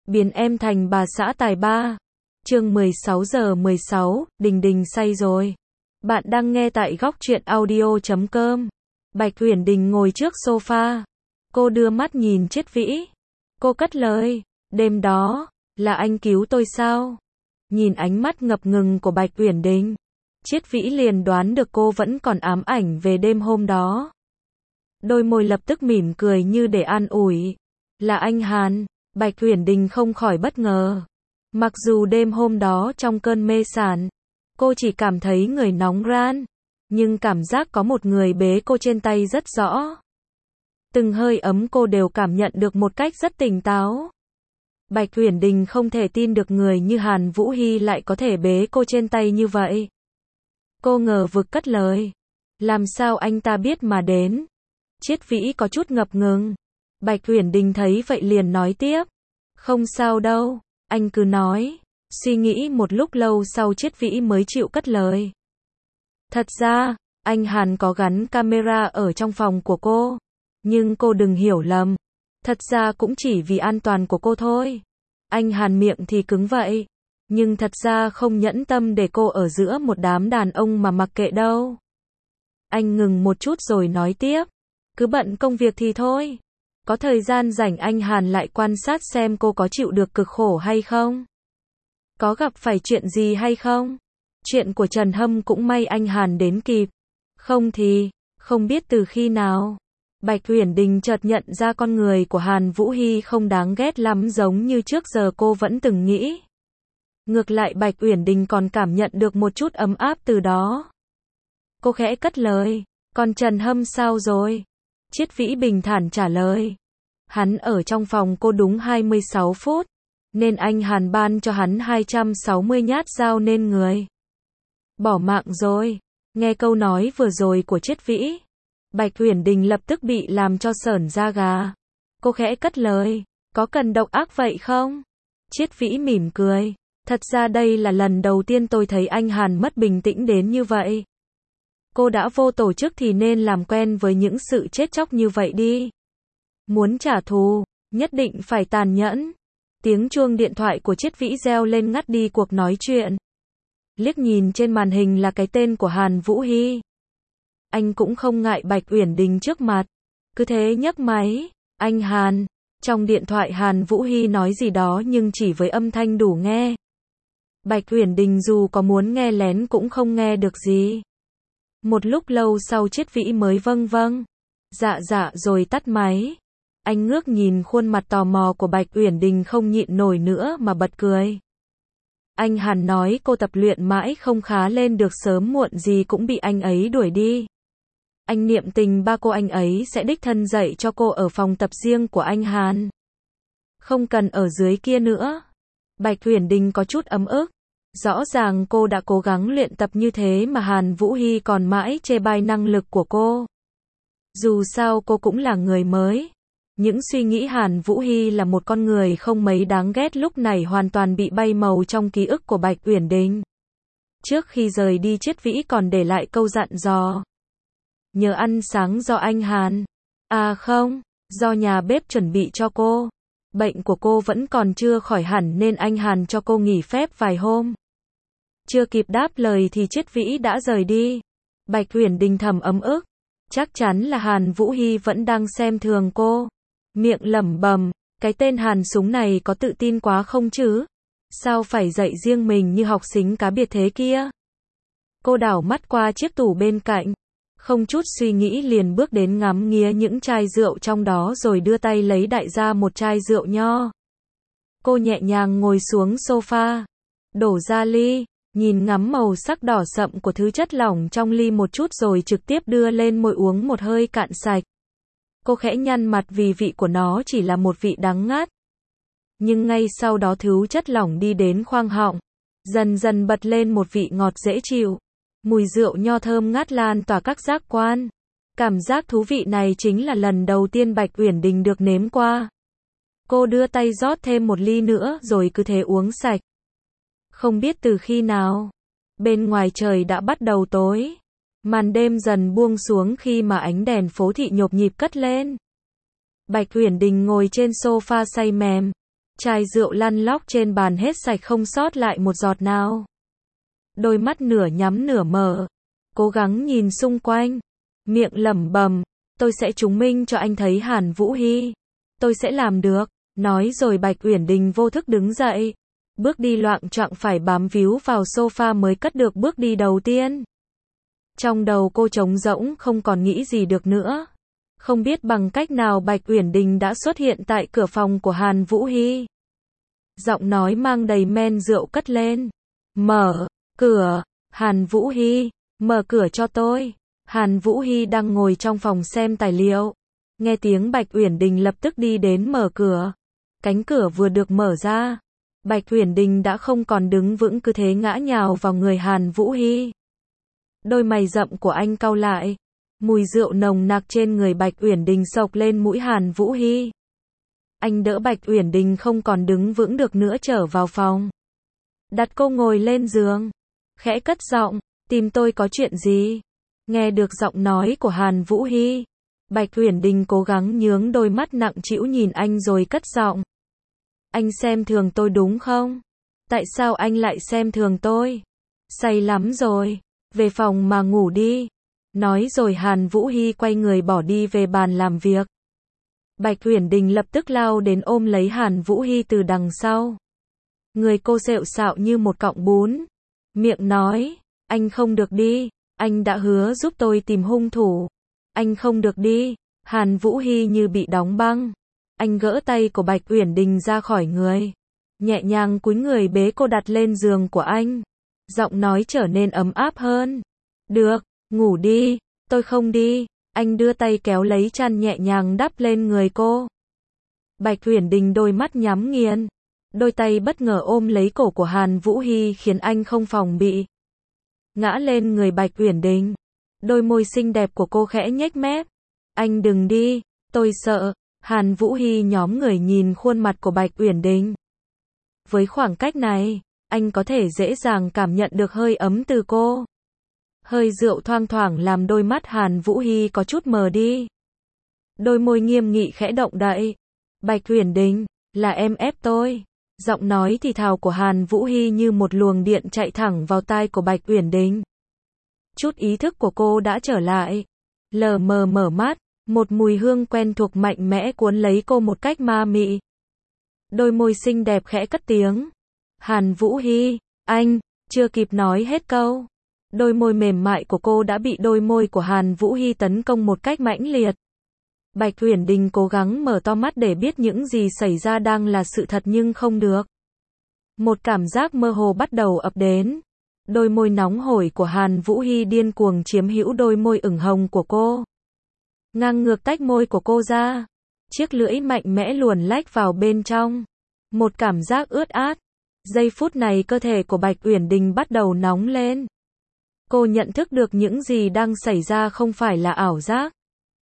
biến em thành bà xã tài ba. Chương 16:16, Đình Đình say rồi. Bạn đang nghe tại góc truyện audio.com. Bạch Uyển Đình ngồi trước sofa. Cô đưa mắt nhìn Triết Vĩ. Cô cất lời, đêm đó, là anh cứu tôi sao? Nhìn ánh mắt ngập ngừng của Bạch Uyển Đình, Triết Vĩ liền đoán được cô vẫn còn ám ảnh về đêm hôm đó. Đôi môi lập tức mỉm cười như để an ủi. Là anh Hàn. Bạch Uyển Đình không khỏi bất ngờ. Mặc dù đêm hôm đó trong cơn mê sảng, cô chỉ cảm thấy người nóng ran, nhưng cảm giác có một người bế cô trên tay rất rõ. Từng hơi ấm cô đều cảm nhận được một cách rất tỉnh táo. Bạch Uyển Đình không thể tin được người như Hàn Vũ Hy lại có thể bế cô trên tay như vậy. Cô ngờ vực cất lời. Làm sao anh ta biết mà đến? Triết Vĩ có chút ngập ngừng. Bạch Uyển Đình thấy vậy liền nói tiếp. Không sao đâu, anh cứ nói. Suy nghĩ một lúc lâu sau Triết Vĩ mới chịu cất lời. Thật ra, anh Hàn có gắn camera ở trong phòng của cô. Nhưng cô đừng hiểu lầm. Thật ra cũng chỉ vì an toàn của cô thôi. Anh Hàn miệng thì cứng vậy. Nhưng thật ra không nhẫn tâm để cô ở giữa một đám đàn ông mà mặc kệ đâu. Anh ngừng một chút rồi nói tiếp. Cứ bận công việc thì thôi. Có thời gian rảnh anh Hàn lại quan sát xem cô có chịu được cực khổ hay không. Có gặp phải chuyện gì hay không. Chuyện của Trần Hâm cũng may anh Hàn đến kịp. Không thì, không biết từ khi nào. Bạch Uyển Đình chợt nhận ra con người của Hàn Vũ Hy không đáng ghét lắm giống như trước giờ cô vẫn từng nghĩ. Ngược lại Bạch Uyển Đình còn cảm nhận được một chút ấm áp từ đó. Cô khẽ cất lời, còn Trần Hâm sao rồi? Triết Vĩ bình thản trả lời. Hắn ở trong phòng cô đúng 26 phút, nên anh Hàn ban cho hắn 260 nhát dao nên người. Bỏ mạng rồi. Nghe câu nói vừa rồi của Triết Vĩ, Bạch Uyển Đình lập tức bị làm cho sởn da gà. Cô khẽ cất lời, có cần độc ác vậy không? Triết Vĩ mỉm cười. Thật ra đây là lần đầu tiên tôi thấy anh Hàn mất bình tĩnh đến như vậy. Cô đã vô tổ chức thì nên làm quen với những sự chết chóc như vậy đi. Muốn trả thù, nhất định phải tàn nhẫn. Tiếng chuông điện thoại của Triết Vĩ reo lên ngắt đi cuộc nói chuyện. Liếc nhìn trên màn hình là cái tên của Hàn Vũ Hy. Anh cũng không ngại Bạch Uyển Đình trước mặt. Cứ thế nhấc máy. Anh Hàn. Trong điện thoại Hàn Vũ Hy nói gì đó nhưng chỉ với âm thanh đủ nghe. Bạch Uyển Đình dù có muốn nghe lén cũng không nghe được gì. Một lúc lâu sau Triết Vĩ mới vâng vâng. Dạ rồi tắt máy. Anh ngước nhìn khuôn mặt tò mò của Bạch Uyển Đình không nhịn nổi nữa mà bật cười. Anh Hàn nói cô tập luyện mãi không khá lên được sớm muộn gì cũng bị anh ấy đuổi đi. Anh niệm tình ba cô anh ấy sẽ đích thân dạy cho cô ở phòng tập riêng của anh Hàn. Không cần ở dưới kia nữa. Bạch Uyển Đình có chút ấm ức. Rõ ràng cô đã cố gắng luyện tập như thế mà Hàn Vũ Hy còn mãi chê bai năng lực của cô. Dù sao cô cũng là người mới. Những suy nghĩ Hàn Vũ Hy là một con người không mấy đáng ghét lúc này hoàn toàn bị bay màu trong ký ức của Bạch Uyển Đình. Trước khi rời đi Triết Vĩ còn để lại câu dặn dò. Nhớ ăn sáng do anh Hàn. À không, do nhà bếp chuẩn bị cho cô. Bệnh của cô vẫn còn chưa khỏi hẳn nên anh Hàn cho cô nghỉ phép vài hôm. Chưa kịp đáp lời thì Triết Vĩ đã rời đi. Bạch Uyển Đình thầm ấm ức. Chắc chắn là Hàn Vũ Hy vẫn đang xem thường cô. Miệng lẩm bẩm, cái tên Hàn Súng này có tự tin quá không chứ? Sao phải dạy riêng mình như học sinh cá biệt thế kia? Cô đảo mắt qua chiếc tủ bên cạnh. Không chút suy nghĩ liền bước đến ngắm nghía những chai rượu trong đó rồi đưa tay lấy đại ra một chai rượu nho. Cô nhẹ nhàng ngồi xuống sofa, đổ ra ly, nhìn ngắm màu sắc đỏ sậm của thứ chất lỏng trong ly một chút rồi trực tiếp đưa lên môi uống một hơi cạn sạch. Cô khẽ nhăn mặt vì vị của nó chỉ là một vị đắng ngắt. Nhưng ngay sau đó thứ chất lỏng đi đến khoang họng, dần dần bật lên một vị ngọt dễ chịu. Mùi rượu nho thơm ngát lan tỏa các giác quan. Cảm giác thú vị này chính là lần đầu tiên Bạch Uyển Đình được nếm qua. Cô đưa tay rót thêm một ly nữa rồi cứ thế uống sạch. Không biết từ khi nào, bên ngoài trời đã bắt đầu tối. Màn đêm dần buông xuống khi mà ánh đèn phố thị nhộp nhịp cất lên. Bạch Uyển Đình ngồi trên sofa say mềm. Chai rượu lăn lóc trên bàn hết sạch không sót lại một giọt nào. Đôi mắt nửa nhắm nửa mở, cố gắng nhìn xung quanh, miệng lẩm bẩm, tôi sẽ chứng minh cho anh thấy Hàn Vũ Hy. Tôi sẽ làm được. Nói rồi Bạch Uyển Đình vô thức đứng dậy. Bước đi loạng choạng phải bám víu vào sofa mới cất được bước đi đầu tiên. Trong đầu cô trống rỗng không còn nghĩ gì được nữa. Không biết bằng cách nào Bạch Uyển Đình đã xuất hiện tại cửa phòng của Hàn Vũ Hy. Giọng nói mang đầy men rượu cất lên. Mở cửa, Hàn Vũ Hy, mở cửa cho tôi. Hàn Vũ Hy đang ngồi trong phòng xem tài liệu. Nghe tiếng Bạch Uyển Đình lập tức đi đến mở cửa. Cánh cửa vừa được mở ra, Bạch Uyển Đình đã không còn đứng vững cứ thế ngã nhào vào người Hàn Vũ Hy. Đôi mày rậm của anh cau lại. Mùi rượu nồng nặc trên người Bạch Uyển Đình xộc lên mũi Hàn Vũ Hy. Anh đỡ Bạch Uyển Đình không còn đứng vững được nữa trở vào phòng. Đặt cô ngồi lên giường. Khẽ cất giọng, tìm tôi có chuyện gì? Nghe được giọng nói của Hàn Vũ Hy, Bạch Uyển Đình cố gắng nhướng đôi mắt nặng trĩu nhìn anh rồi cất giọng. Anh xem thường tôi đúng không? Tại sao anh lại xem thường tôi? Say lắm rồi. Về phòng mà ngủ đi. Nói rồi Hàn Vũ Hy quay người bỏ đi về bàn làm việc. Bạch Uyển Đình lập tức lao đến ôm lấy Hàn Vũ Hy từ đằng sau. Người cô xệu xạo như một cọng bún. Miệng nói, anh không được đi. Anh đã hứa giúp tôi tìm hung thủ. Anh không được đi. Hàn Vũ Hy như bị đóng băng. Anh gỡ tay của Bạch Uyển Đình ra khỏi người. Nhẹ nhàng cúi người bế cô đặt lên giường của anh. Giọng nói trở nên ấm áp hơn. Được, ngủ đi, tôi không đi. Anh đưa tay kéo lấy chăn nhẹ nhàng đắp lên người cô. Bạch Uyển Đình đôi mắt nhắm nghiền. Đôi tay bất ngờ ôm lấy cổ của Hàn Vũ Hy khiến anh không phòng bị. Ngã lên người Bạch Uyển Đình. Đôi môi xinh đẹp của cô khẽ nhếch mép. Anh đừng đi, tôi sợ. Hàn Vũ Hy nhóm người nhìn khuôn mặt của Bạch Uyển Đình. Với khoảng cách này, anh có thể dễ dàng cảm nhận được hơi ấm từ cô. Hơi rượu thoang thoảng làm đôi mắt Hàn Vũ Hy có chút mờ đi. Đôi môi nghiêm nghị khẽ động đậy. Bạch Uyển Đình, là em ép tôi. Giọng nói thì thào của Hàn Vũ Hy như một luồng điện chạy thẳng vào tai của Bạch Uyển Đình. Chút ý thức của cô đã trở lại. Lờ mờ mở mắt, một mùi hương quen thuộc mạnh mẽ cuốn lấy cô một cách ma mị. Đôi môi xinh đẹp khẽ cất tiếng. Hàn Vũ Hy, anh, chưa kịp nói hết câu. Đôi môi mềm mại của cô đã bị đôi môi của Hàn Vũ Hy tấn công một cách mãnh liệt. Bạch Uyển Đình cố gắng mở to mắt để biết những gì xảy ra đang là sự thật nhưng không được. Một cảm giác mơ hồ bắt đầu ập đến. Đôi môi nóng hổi của Hàn Vũ Hy điên cuồng chiếm hữu đôi môi ửng hồng của cô. Ngang ngược tách môi của cô ra. Chiếc lưỡi mạnh mẽ luồn lách vào bên trong. Một cảm giác ướt át. Giây phút này cơ thể của Bạch Uyển Đình bắt đầu nóng lên. Cô nhận thức được những gì đang xảy ra không phải là ảo giác.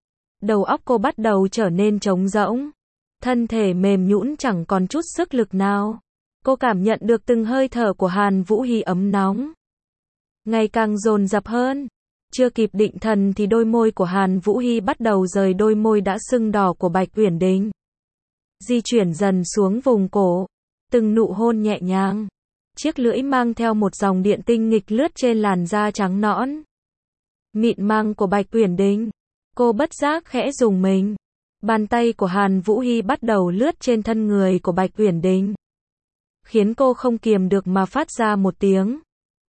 Đầu óc cô bắt đầu trở nên trống rỗng. Thân thể mềm nhũn chẳng còn chút sức lực nào. Cô cảm nhận được từng hơi thở của Hàn Vũ Hy ấm nóng. Ngày càng dồn dập hơn. Chưa kịp định thần thì đôi môi của Hàn Vũ Hy bắt đầu rời đôi môi đã sưng đỏ của Bạch Uyển Đình. Di chuyển dần xuống vùng cổ. Từng nụ hôn nhẹ nhàng. Chiếc lưỡi mang theo một dòng điện tinh nghịch lướt trên làn da trắng nõn. Mịn màng của Bạch Uyển Đình. Cô bất giác khẽ rùng mình. Bàn tay của Hàn Vũ Hy bắt đầu lướt trên thân người của Bạch Uyển Đình. Khiến cô không kiềm được mà phát ra một tiếng.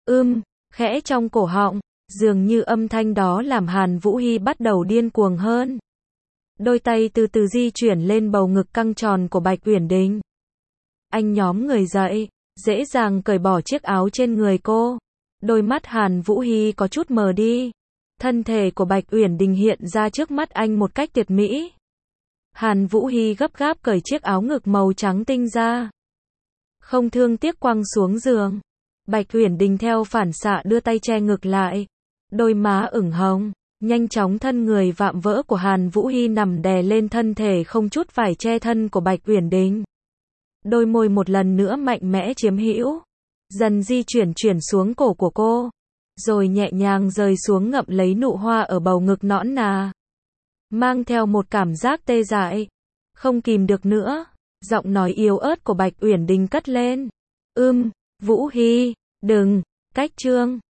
Khẽ trong cổ họng. Dường như âm thanh đó làm Hàn Vũ Hy bắt đầu điên cuồng hơn. Đôi tay từ từ di chuyển lên bầu ngực căng tròn của Bạch Uyển Đình. Anh nhóm người dậy, dễ dàng cởi bỏ chiếc áo trên người cô. Đôi mắt Hàn Vũ Hy có chút mờ đi. Thân thể của Bạch Uyển Đình hiện ra trước mắt anh một cách tuyệt mỹ. Hàn Vũ Hy gấp gáp cởi chiếc áo ngực màu trắng tinh ra. Không thương tiếc quăng xuống giường. Bạch Uyển Đình theo phản xạ đưa tay che ngực lại. Đôi má ửng hồng. Nhanh chóng thân người vạm vỡ của Hàn Vũ Hy nằm đè lên thân thể không chút vải che thân của Bạch Uyển Đình. Đôi môi một lần nữa mạnh mẽ chiếm hữu. Dần di chuyển xuống cổ của cô. Rồi nhẹ nhàng rơi xuống ngậm lấy nụ hoa ở bầu ngực nõn nà. Mang theo một cảm giác tê dại. Không kìm được nữa. Giọng nói yếu ớt của Bạch Uyển Đình cất lên. Vũ Hy, đừng, cách Trương.